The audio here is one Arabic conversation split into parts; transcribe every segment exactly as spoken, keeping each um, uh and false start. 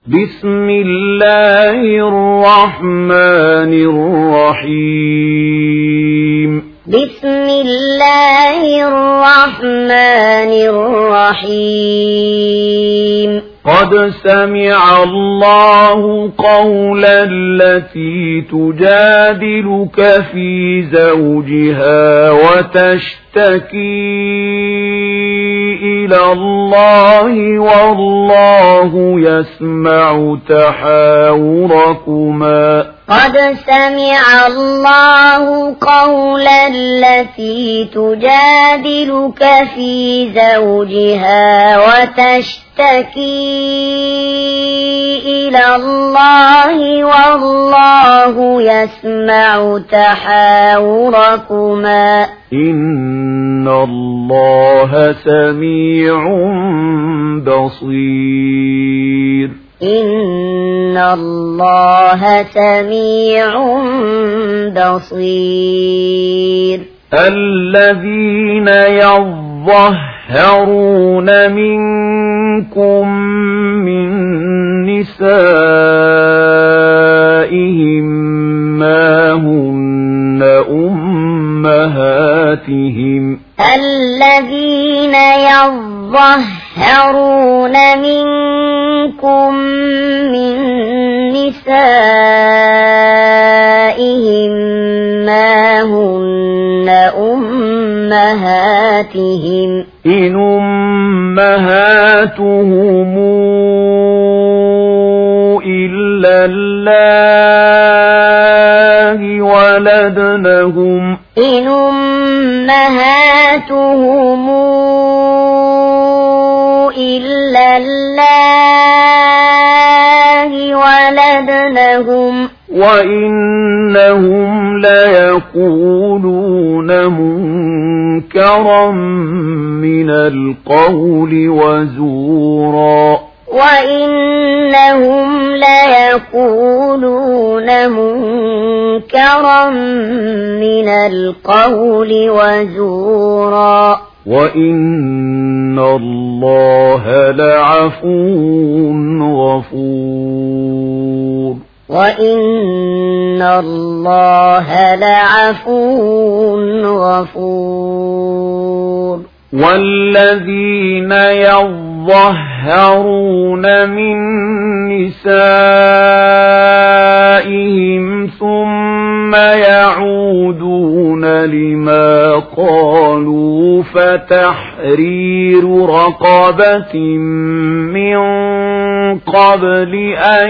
بسم الله الرحمن الرحيم بسم الله الرحمن الرحيم قد سمع الله قول التي تجادلك في زوجها وتشتكي إلى الله والله يسمع تحاوركما قد سمع الله قول التي تجادلك في زوجها وتشتكي إلى الله والله يسمع تحاوركما إن الله سميع بصير إن الله سميع بصير الذين يظهرون منكم من نسائهم ما هن أمهاتهم الذين يظهرون منكم من نسائهم ما هن أمهاتهم إن أمهاتهم إلا الله ولدنهم إن أمهاتهم إلا الله ولدنهم وإنهم ليقولون منكرا من القول وزورا وإنهم ليقولون منكرا من القول وزورا وإن الله لعفو غفور وإن الله لعفو غفور والذين يظهرون من نسائهم ثم يعودون لما قالوا فتحرير رقبة من قبل أن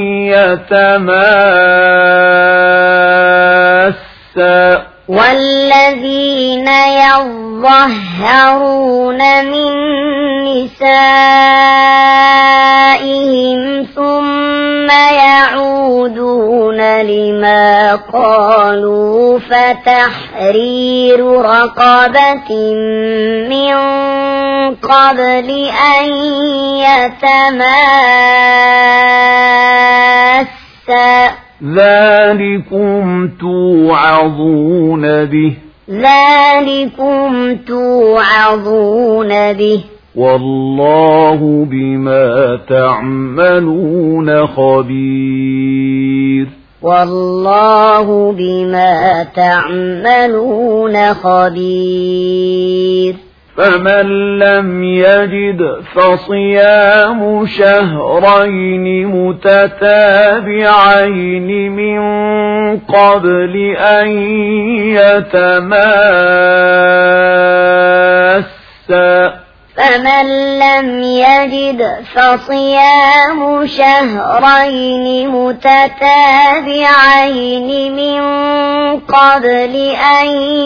يتماسا والذين يظهرون من نسائهم ثم يعودون لما قالوا فتحرير رقبة من قبل أن يتماسا ذلكم توعظون به ذلكم توعظون به والله بما تعملون خبير والله بما تعملون خبير فمن لم يجد فصيام شهرين متتابعين من قبل أن يتماسا فمن لم يجد فصيام شهرين متتابعين من قبل أن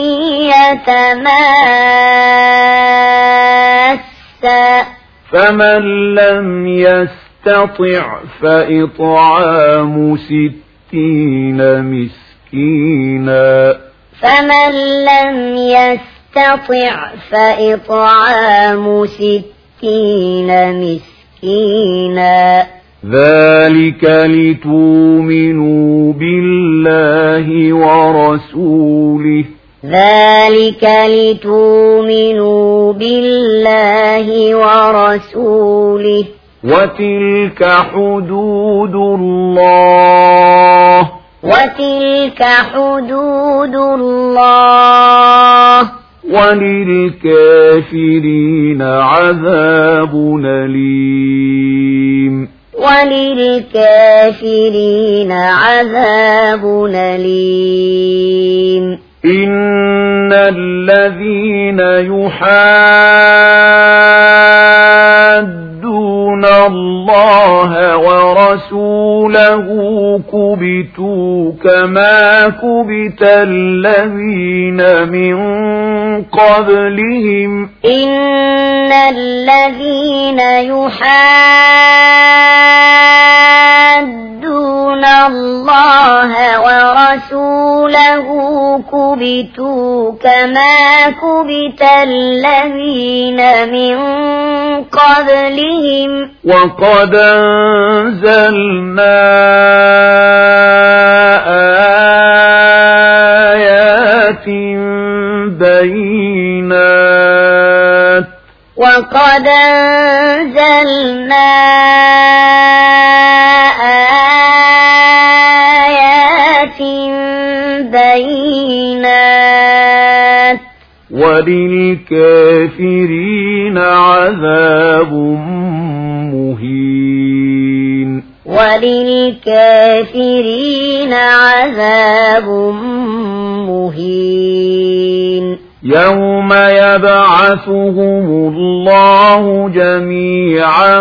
يتماسا فمن لم يستطع فإطعام ستين مسكينا فمن لم يستطع فإطعام ستين مسكينا ذلك لتؤمنوا بالله ورسوله ذلك لتؤمنوا بالله ورسوله وتلك حدود الله وتلك حدود الله وللكافرين عذاب أليم وللكافرين عذاب أليم إن الذين يحادون الله ورسوله كبتوا كما كبت الذين من قبلهم إن الذين يحادون الله ورسوله كبتوا كما كبت الذين من قبلهم وقد أنزلنا آيات بينات وقد أنزلنا آيات بينات وللكافرين عذاب مهين وللكافرين عذاب مهين يوم يبعثهم الله جميعا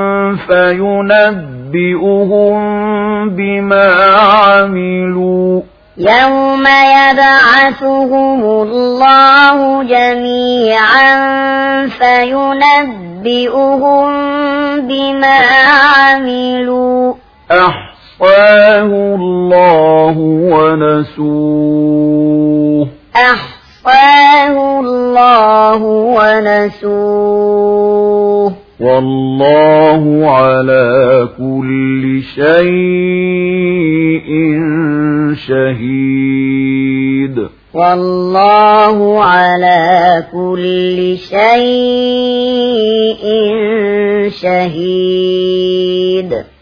فينبئهم بما عملوا يوم يبعثهم الله جميعا فينبئهم بما عملوا أحصاه الله ونسوه أحصاه الله ونسوه والله على كل شيء شهيد والله على كل شيء شهيد